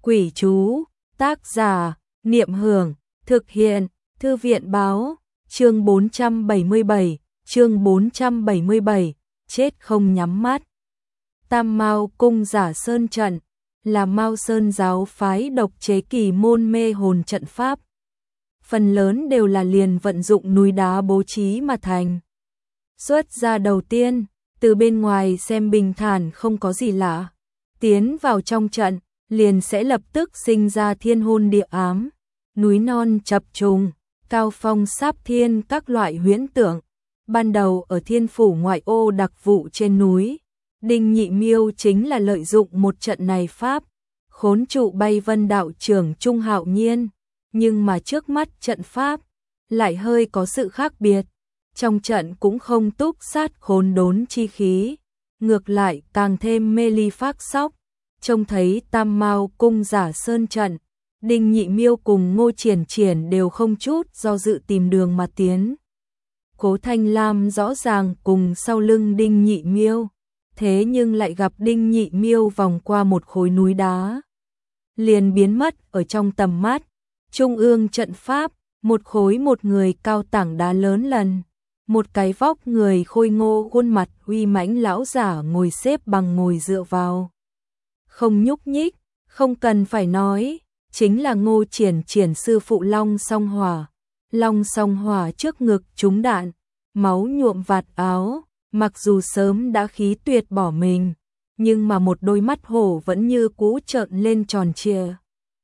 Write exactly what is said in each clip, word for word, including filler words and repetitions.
Quỷ chú, tác giả, Niệm Hưởng, thực hiện, Thư viện báo, chương bốn trăm bảy mươi bảy, chương bốn trăm bảy mươi bảy, chết không nhắm mắt. Tam Mao Cung Giả Sơn Trận là Mao Sơn giáo phái độc chế kỳ môn mê hồn trận pháp. Phần lớn đều là liền vận dụng núi đá bố trí mà thành. Xuất ra đầu tiên, từ bên ngoài xem bình thản không có gì lạ. Tiến vào trong trận, liền sẽ lập tức sinh ra thiên hôn địa ám, núi non chập trùng, cao phong sáp thiên các loại huyễn tượng. Ban đầu ở thiên phủ ngoại ô đặc vụ trên núi, Đinh Nhị Miêu chính là lợi dụng một trận này pháp, khốn trụ Bay Vân đạo trưởng Trung Hạo Nhiên, nhưng mà trước mắt trận pháp lại hơi có sự khác biệt. Trong trận cũng không túc sát khốn đốn chi khí, ngược lại càng thêm mê ly phác sóc. Trông thấy Tam Mao Cung Giả Sơn Trận, Đinh Nhị Miêu cùng Ngô Triển Triển đều không chút do dự tìm đường mà tiến. Cố Thanh Lam rõ ràng cùng sau lưng Đinh Nhị Miêu, thế nhưng lại gặp Đinh Nhị Miêu vòng qua một khối núi đá, liền biến mất ở trong tầm mắt. Trung ương trận pháp, một khối một người cao tảng đá lớn lần, một cái vóc người khôi ngô khuôn mặt uy mãnh lão giả ngồi xếp bằng ngồi dựa vào, không nhúc nhích. Không cần phải nói, chính là Ngô Triển Triển sư phụ Long Song Hỏa. Long Song Hỏa trước ngực trúng đạn, máu nhuộm vạt áo, mặc dù sớm đã khí tuyệt bỏ mình, nhưng mà một đôi mắt hổ vẫn như cũ trợn lên tròn trịa.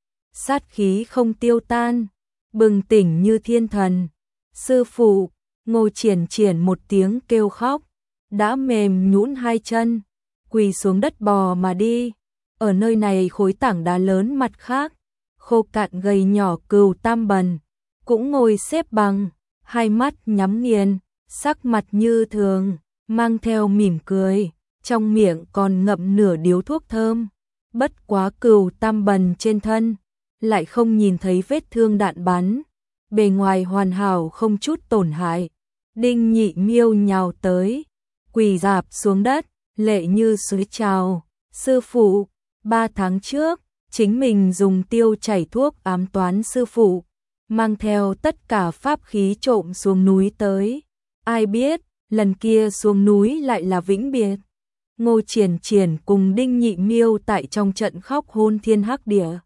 Sát khí không tiêu tan, bừng tỉnh như thiên thần. Sư phụ, Ngô Triển Triển một tiếng kêu khóc, đã mềm nhũn hai chân, quỳ xuống đất bò mà đi. Ở nơi này khối tảng đá lớn mặt khác, khô cạn gầy nhỏ Cừu Tam Bần cũng ngồi xếp bằng, hai mắt nhắm nghiền, sắc mặt như thường, mang theo mỉm cười, trong miệng còn ngậm nửa điếu thuốc thơm. Bất quá Cừu Tam Bần trên thân lại không nhìn thấy vết thương đạn bắn, bề ngoài hoàn hảo không chút tổn hại. Đinh Nhị Miêu nhào tới, quỳ rạp xuống đất, lệ như suối trào. Sư phụ, ba tháng trước, chính mình dùng tiêu chảy thuốc ám toán sư phụ, mang theo tất cả pháp khí trộm xuống núi tới. Ai biết, lần kia xuống núi lại là vĩnh biệt. Ngô Triển Triển cùng Đinh Nhị Miêu tại trong trận khóc hôn thiên hắc địa.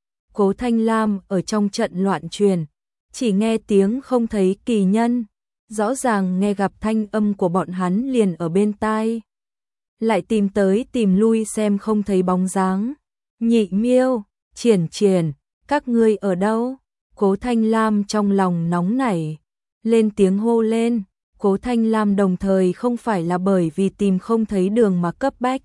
Cố Thanh Lam ở trong trận loạn truyền, chỉ nghe tiếng không thấy kỳ nhân, rõ ràng nghe gặp thanh âm của bọn hắn liền ở bên tai. Lại tìm tới tìm lui xem không thấy bóng dáng. Nhị Miêu, Triển Triển, các ngươi ở đâu? Cố Thanh Lam trong lòng nóng nảy, lên tiếng hô lên. Cố Thanh Lam đồng thời không phải là bởi vì tìm không thấy đường mà cấp bách,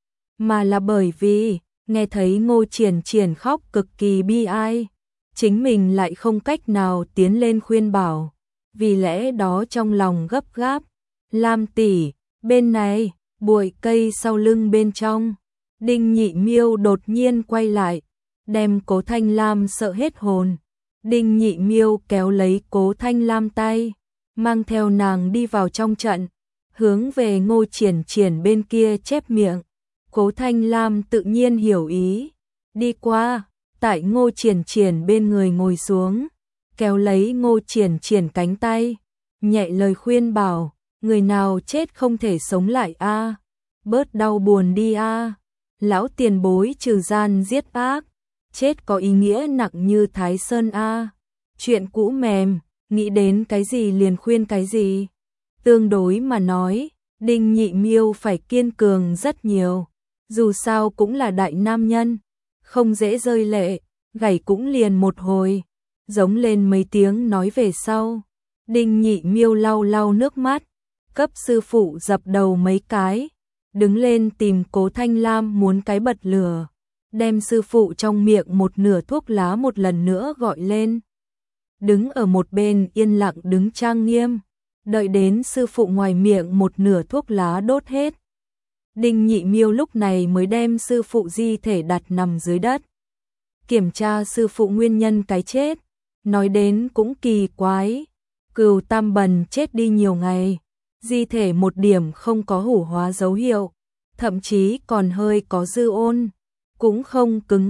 mà là bởi vì nghe thấy Ngô Triển Triển khóc cực kỳ bi ai, chính mình lại không cách nào tiến lên khuyên bảo, vì lẽ đó trong lòng gấp gáp. Lam tỷ, bên này. Bụi cây sau lưng bên trong, Đinh Nhị Miêu đột nhiên quay lại, đem Cố Thanh Lam sợ hết hồn. Đinh Nhị Miêu kéo lấy Cố Thanh Lam tay, mang theo nàng đi vào trong trận, hướng về Ngô Triển Triển bên kia chép miệng. Cố Thanh Lam tự nhiên hiểu ý, đi qua, tại Ngô Triển Triển bên người ngồi xuống, kéo lấy Ngô Triển Triển cánh tay, nhẹ lời khuyên bảo. Người nào chết không thể sống lại a, à, bớt đau buồn đi a. À. Lão tiền bối trừ gian giết ác, chết có ý nghĩa nặng như Thái Sơn a. À. Chuyện cũ mềm, nghĩ đến cái gì liền khuyên cái gì. Tương đối mà nói, Đinh Nhị Miêu phải kiên cường rất nhiều, dù sao cũng là đại nam nhân, không dễ rơi lệ, gảy cũng liền một hồi, giống lên mấy tiếng nói về sau. Đinh Nhị Miêu lau lau nước mắt, cấp sư phụ dập đầu mấy cái, đứng lên tìm Cố Thanh Lam muốn cái bật lửa, đem sư phụ trong miệng một nửa thuốc lá một lần nữa gọi lên. Đứng ở một bên yên lặng đứng trang nghiêm, đợi đến sư phụ ngoài miệng một nửa thuốc lá đốt hết. Đinh Nhị Miêu lúc này mới đem sư phụ di thể đặt nằm dưới đất. Kiểm tra sư phụ nguyên nhân cái chết, nói đến cũng kỳ quái, Cừu Tam Bần chết đi nhiều ngày, di thể một điểm không có hủ hóa dấu hiệu, thậm chí còn hơi có dư ôn, cũng không cứng ngắc,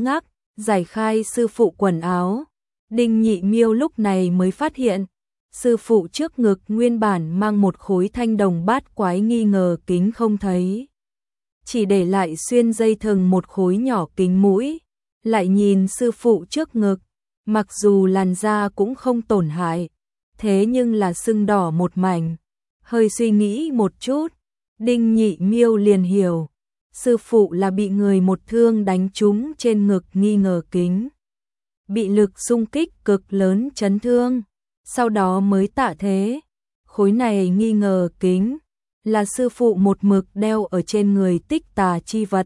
giải khai sư phụ quần áo. Đinh Nhị Miêu lúc này mới phát hiện, sư phụ trước ngực nguyên bản mang một khối thanh đồng bát quái nghi ngờ kính không thấy. Chỉ để lại xuyên dây thừng một khối nhỏ kính mũi. Lại nhìn sư phụ trước ngực, mặc dù làn da cũng không tổn hại, thế nhưng là sưng đỏ một mảnh. Hơi suy nghĩ một chút, Đinh Nhị Miêu liền hiểu, sư phụ là bị người một thương đánh trúng trên ngực nghi ngờ kính. Bị lực xung kích cực lớn chấn thương, sau đó mới tạ thế. Khối này nghi ngờ kính, là sư phụ một mực đeo ở trên người tích tà chi vật.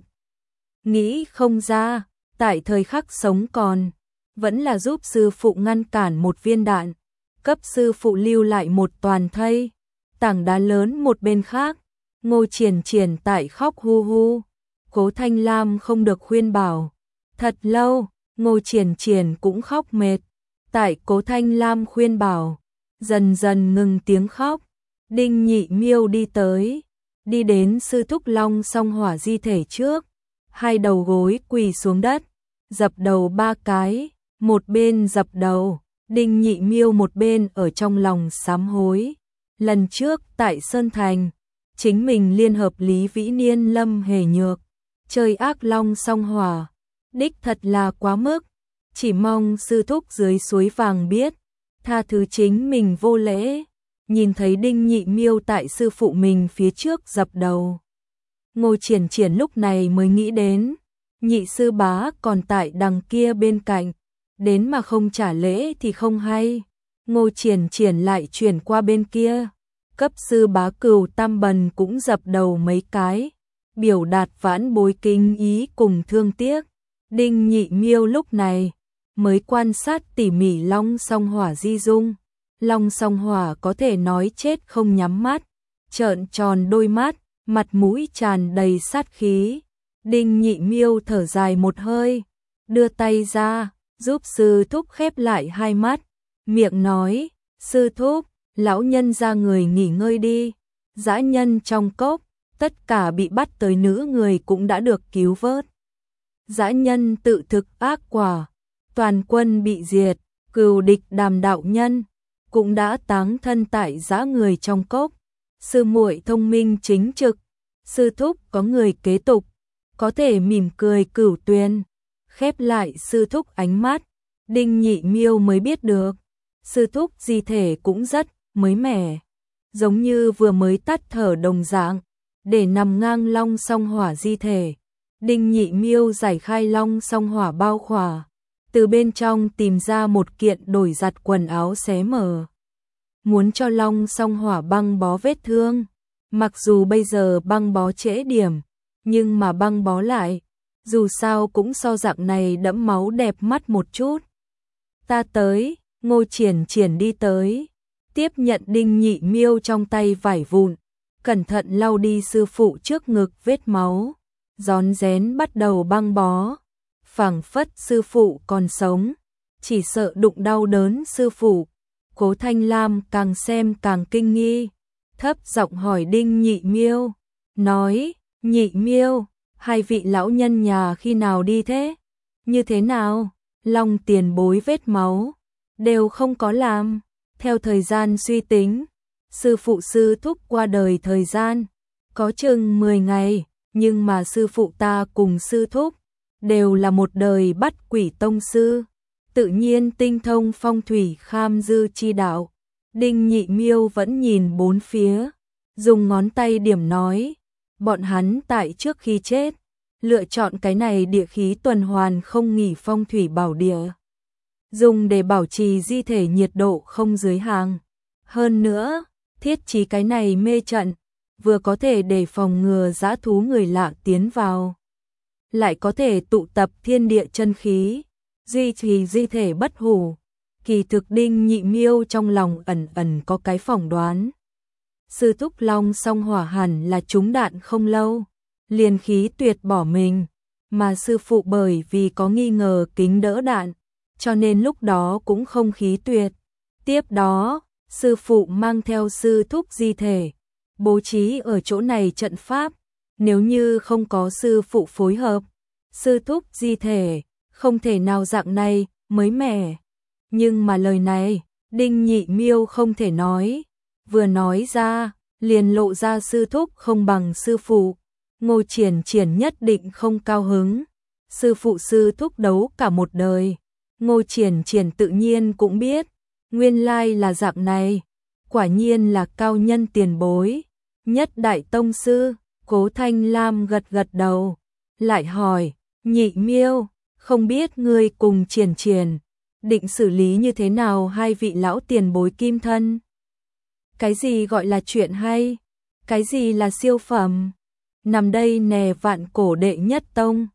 Nghĩ không ra, tại thời khắc sống còn, vẫn là giúp sư phụ ngăn cản một viên đạn, cấp sư phụ lưu lại một toàn thây. Tảng đá lớn một bên khác, Ngô Triển Triển tại khóc hu hu. Cố Thanh Lam không được khuyên bảo. Thật lâu, Ngô Triển Triển cũng khóc mệt. Tại Cố Thanh Lam khuyên bảo, dần dần ngừng tiếng khóc. Đinh Nhị Miêu đi tới, đi đến sư thúc Long Song Hỏa di thể trước, hai đầu gối quỳ xuống đất, dập đầu ba cái, một bên dập đầu, Đinh Nhị Miêu một bên ở trong lòng sám hối. Lần trước tại Sơn Thành, chính mình liên hợp Lý Vĩ Niên Lâm Hề Nhược, chơi ác Long Song Hỏa, đích thật là quá mức, chỉ mong sư thúc dưới suối vàng biết, tha thứ chính mình vô lễ. Nhìn thấy Đinh Nhị Miêu tại sư phụ mình phía trước dập đầu, Ngô Triển Triển lúc này mới nghĩ đến, nhị sư bá còn tại đằng kia bên cạnh, đến mà không trả lễ thì không hay. Ngô Triển Triển lại chuyển qua bên kia, cấp sư bá Cửu Tam Bần cũng dập đầu mấy cái, biểu đạt vãn bối kính ý cùng thương tiếc. Đinh Nhị Miêu lúc này mới quan sát tỉ mỉ Long Song Hỏa di dung. Long Song Hỏa có thể nói chết không nhắm mắt, trợn tròn đôi mắt, mặt mũi tràn đầy sát khí. Đinh Nhị Miêu thở dài một hơi, đưa tay ra, giúp sư thúc khép lại hai mắt, miệng nói, sư thúc, lão nhân ra người nghỉ ngơi đi. Dã nhân trong cốc, tất cả bị bắt tới nữ người cũng đã được cứu vớt. Dã nhân tự thực ác quả, toàn quân bị diệt, cừu địch Đàm đạo nhân cũng đã táng thân tại dã người trong cốc. Sư muội thông minh chính trực, sư thúc có người kế tục, có thể mỉm cười Cửu Tuyền. Khép lại sư thúc ánh mắt, Đinh Nhị Miêu mới biết được, sư thúc di thể cũng rất mới mẻ, giống như vừa mới tắt thở đồng dạng, để nằm ngang Long Song Hỏa di thể. Đinh Nhị Miêu giải khai Long Song Hỏa bao khỏa, từ bên trong tìm ra một kiện đổi giặt quần áo xé mở, muốn cho Long Song Hỏa băng bó vết thương. Mặc dù bây giờ băng bó trễ điểm, nhưng mà băng bó lại, dù sao cũng so dạng này đẫm máu đẹp mắt một chút. Ta tới, Ngô Triển Triển đi tới, tiếp nhận Đinh Nhị Miêu trong tay vải vụn, cẩn thận lau đi sư phụ trước ngực vết máu, rón rén bắt đầu băng bó. Phảng phất sư phụ còn sống, chỉ sợ đụng đau đớn sư phụ. Cố Thanh Lam càng xem càng kinh nghi, thấp giọng hỏi Đinh Nhị Miêu, nói, Nhị Miêu, hai vị lão nhân nhà khi nào đi thế? Như thế nào? Long tiền bối vết máu, đều không có làm. Theo thời gian suy tính, sư phụ sư thúc qua đời thời gian, có chừng mười ngày, nhưng mà sư phụ ta cùng sư thúc, đều là một đời bắt quỷ tông sư, tự nhiên tinh thông phong thủy kham dư chi đạo. Đinh Nhị Miêu vẫn nhìn bốn phía, dùng ngón tay điểm nói, bọn hắn tại trước khi chết, lựa chọn cái này địa khí tuần hoàn không nghỉ phong thủy bảo địa, dùng để bảo trì di thể nhiệt độ không dưới hàng. Hơn nữa, thiết trí cái này mê trận, vừa có thể để phòng ngừa dã thú người lạ tiến vào, lại có thể tụ tập thiên địa chân khí, duy trì di thể bất hủ. Kỳ thực Đinh Nhị Miêu trong lòng ẩn ẩn có cái phỏng đoán, sư thúc Long Song Hỏa hẳn là trúng đạn không lâu, liền khí tuyệt bỏ mình, mà sư phụ bởi vì có nghi ngờ kính đỡ đạn, cho nên lúc đó cũng không khí tuyệt. Tiếp đó, sư phụ mang theo sư thúc di thể, bố trí ở chỗ này trận pháp, nếu như không có sư phụ phối hợp, sư thúc di thể không thể nào dạng này, mới mẻ. Nhưng mà lời này, Đinh Nhị Miêu không thể nói. Vừa nói ra, liền lộ ra sư thúc không bằng sư phụ. Ngô Triển Triển nhất định không cao hứng. Sư phụ sư thúc đấu cả một đời. Ngô Triển Triển tự nhiên cũng biết. Nguyên lai là dạng này. Quả nhiên là cao nhân tiền bối. Nhất đại tông sư, Cố Thanh Lam gật gật đầu. Lại hỏi, Nhị Miêu, không biết ngươi cùng Triển Triển định xử lý như thế nào hai vị lão tiền bối kim thân? Cái gì gọi là chuyện hay? Cái gì là siêu phẩm? Nằm đây nè vạn cổ đệ nhất tông.